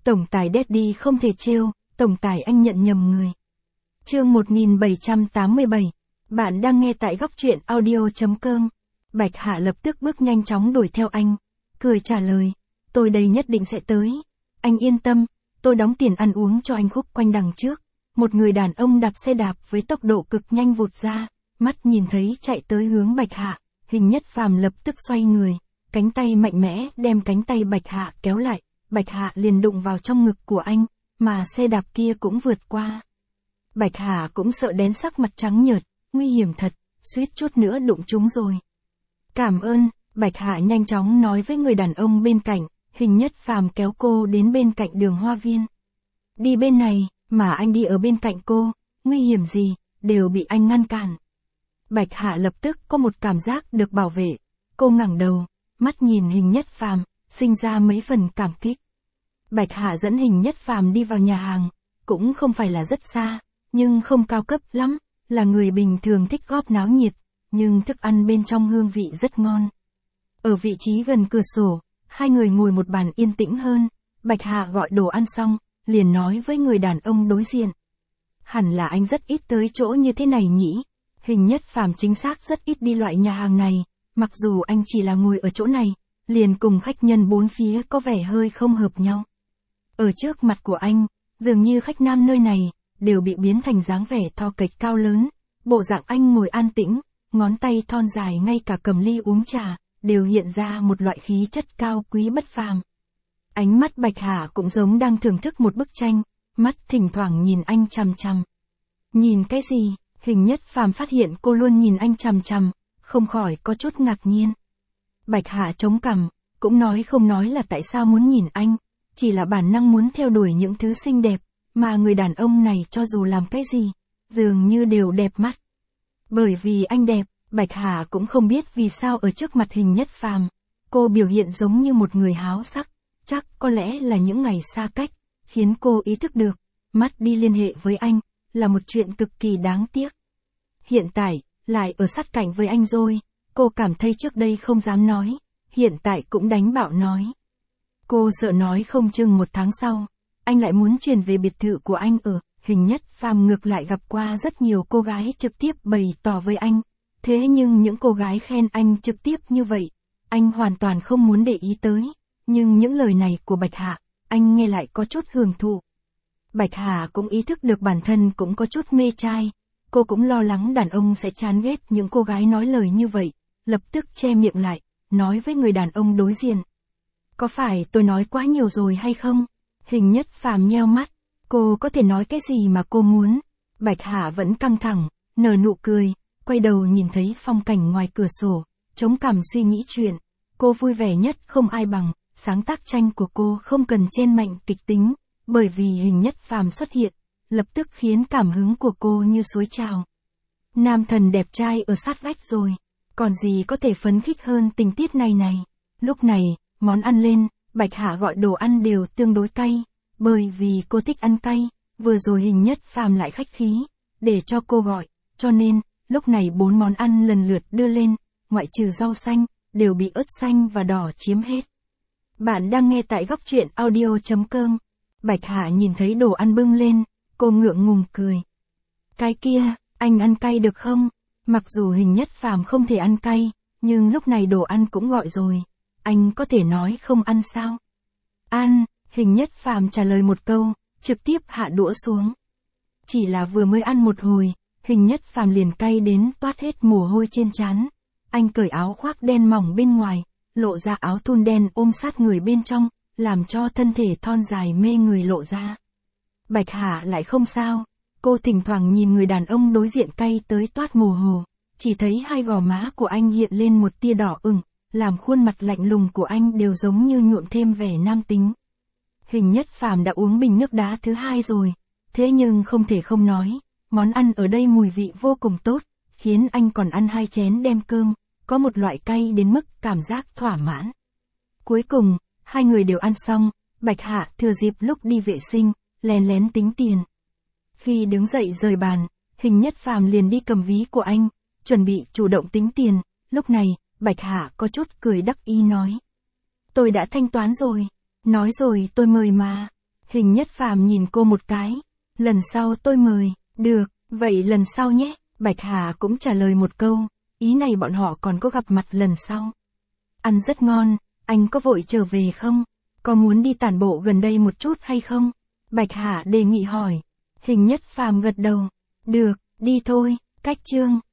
Tổng tài Daddy không thể trêu, tổng tài anh nhận nhầm người. Chương 1787. Bạn đang nghe tại góc truyện audio.com. Bạch Hạ lập tức bước nhanh chóng đuổi theo anh, cười trả lời, tôi đây nhất định sẽ tới. Anh yên tâm, tôi đóng tiền ăn uống cho anh khúc quanh đằng trước. Một người đàn ông đạp xe đạp với tốc độ cực nhanh vụt ra, mắt nhìn thấy chạy tới hướng Bạch Hạ, Hình Nhất Phàm lập tức xoay người, cánh tay mạnh mẽ đem cánh tay Bạch Hạ kéo lại, Bạch Hạ liền đụng vào trong ngực của anh, mà xe đạp kia cũng vượt qua. Bạch Hạ cũng sợ đến sắc mặt trắng nhợt, nguy hiểm thật, suýt chút nữa đụng chúng rồi. Cảm ơn, Bạch Hạ nhanh chóng nói với người đàn ông bên cạnh, Hình Nhất Phàm kéo cô đến bên cạnh đường hoa viên. Đi bên này, mà anh đi ở bên cạnh cô, nguy hiểm gì, đều bị anh ngăn cản. Bạch Hạ lập tức có một cảm giác được bảo vệ, cô ngẩng đầu, mắt nhìn Hình Nhất Phàm, sinh ra mấy phần cảm kích. Bạch Hạ dẫn Hình Nhất Phàm đi vào nhà hàng, cũng không phải là rất xa, nhưng không cao cấp lắm, là người bình thường thích góp náo nhiệt, nhưng thức ăn bên trong hương vị rất ngon. Ở vị trí gần cửa sổ, hai người ngồi một bàn yên tĩnh hơn, Bạch Hạ gọi đồ ăn xong, liền nói với người đàn ông đối diện. Hẳn là anh rất ít tới chỗ như thế này nhỉ? Hình Nhất Phàm chính xác rất ít đi loại nhà hàng này, mặc dù anh chỉ là ngồi ở chỗ này, liền cùng khách nhân bốn phía có vẻ hơi không hợp nhau. Ở trước mặt của anh, dường như khách nam nơi này, đều bị biến thành dáng vẻ thô kệch cao lớn, bộ dạng anh ngồi an tĩnh, ngón tay thon dài ngay cả cầm ly uống trà, đều hiện ra một loại khí chất cao quý bất phàm. Ánh mắt Bạch Hạ cũng giống đang thưởng thức một bức tranh, mắt thỉnh thoảng nhìn anh chằm chằm. Nhìn cái gì? Hình Nhất Phàm phát hiện cô luôn nhìn anh chằm chằm, không khỏi có chút ngạc nhiên. Bạch Hạ chống cằm, cũng không nói là tại sao muốn nhìn anh, chỉ là bản năng muốn theo đuổi những thứ xinh đẹp, mà người đàn ông này cho dù làm cái gì, dường như đều đẹp mắt. Bởi vì anh đẹp, Bạch Hạ cũng không biết vì sao ở trước mặt Hình Nhất Phàm, cô biểu hiện giống như một người háo sắc, chắc có lẽ là những ngày xa cách, khiến cô ý thức được, mắt đi liên hệ với anh, là một chuyện cực kỳ đáng tiếc. Hiện tại, lại ở sát cạnh với anh rồi, cô cảm thấy trước đây không dám nói, hiện tại cũng đánh bạo nói. Cô sợ nói không chừng một tháng sau, anh lại muốn chuyển về biệt thự của anh ở. Hình Nhất Phàm ngược lại gặp qua rất nhiều cô gái trực tiếp bày tỏ với anh, thế nhưng những cô gái khen anh trực tiếp như vậy, anh hoàn toàn không muốn để ý tới, nhưng những lời này của Bạch Hạ, anh nghe lại có chút hưởng thụ. Bạch Hạ cũng ý thức được bản thân cũng có chút mê trai, cô cũng lo lắng đàn ông sẽ chán ghét những cô gái nói lời như vậy, lập tức che miệng lại, nói với người đàn ông đối diện. Có phải tôi nói quá nhiều rồi hay không? Hình Nhất Phàm nheo mắt, cô có thể nói cái gì mà cô muốn. Bạch Hạ vẫn căng thẳng, nở nụ cười, quay đầu nhìn thấy phong cảnh ngoài cửa sổ, chống cằm suy nghĩ chuyện. Cô vui vẻ nhất không ai bằng, sáng tác tranh của cô không cần chen mạnh kịch tính, bởi vì Hình Nhất Phàm xuất hiện, lập tức khiến cảm hứng của cô như suối trào. Nam thần đẹp trai ở sát vách rồi, còn gì có thể phấn khích hơn tình tiết này này. Lúc này, món ăn lên, Bạch Hạ gọi đồ ăn đều tương đối cay, bởi vì cô thích ăn cay, vừa rồi Hình Nhất Phàm lại khách khí, để cho cô gọi, cho nên, lúc này 4 món ăn lần lượt đưa lên, ngoại trừ rau xanh, đều bị ớt xanh và đỏ chiếm hết. Bạn đang nghe tại góc truyện audio.com. Bạch Hạ nhìn thấy đồ ăn bưng lên, cô ngượng ngùng cười. Cái kia, anh ăn cay được không? Mặc dù Hình Nhất Phàm không thể ăn cay, nhưng lúc này đồ ăn cũng gọi rồi, anh có thể nói không ăn sao? Ăn, Hình Nhất Phàm trả lời một câu, trực tiếp hạ đũa xuống. Chỉ là vừa mới ăn một hồi, Hình Nhất Phàm liền cay đến toát hết mồ hôi trên trán. Anh cởi áo khoác đen mỏng bên ngoài, lộ ra áo thun đen ôm sát người bên trong, làm cho thân thể thon dài mê người lộ ra. Bạch Hạ lại không sao, cô thỉnh thoảng nhìn người đàn ông đối diện cay tới toát mồ hôi, chỉ thấy hai gò má của anh hiện lên một tia đỏ ửng, làm khuôn mặt lạnh lùng của anh đều giống như nhuộm thêm vẻ nam tính. Hình Nhất Phàm đã uống bình nước đá thứ 2 rồi, thế nhưng không thể không nói, món ăn ở đây mùi vị vô cùng tốt, khiến anh còn ăn 2 chén đem cơm, có một loại cay đến mức cảm giác thỏa mãn. Cuối cùng, hai người đều ăn xong, Bạch Hạ thừa dịp lúc đi vệ sinh, lén lén tính tiền. Khi đứng dậy rời bàn, Hình Nhất Phàm liền đi cầm ví của anh, chuẩn bị chủ động tính tiền, lúc này, Bạch Hạ có chút cười đắc ý nói. Tôi đã thanh toán rồi, nói rồi tôi mời mà. Hình Nhất Phàm nhìn cô một cái. Lần sau tôi mời. Được, vậy lần sau nhé. Bạch Hà cũng trả lời một câu. Ý này bọn họ còn có gặp mặt lần sau. Ăn rất ngon, anh có vội trở về không? Có muốn đi tản bộ gần đây một chút hay không? Bạch Hà đề nghị hỏi. Hình Nhất Phàm gật đầu. Được, đi thôi. Cách chương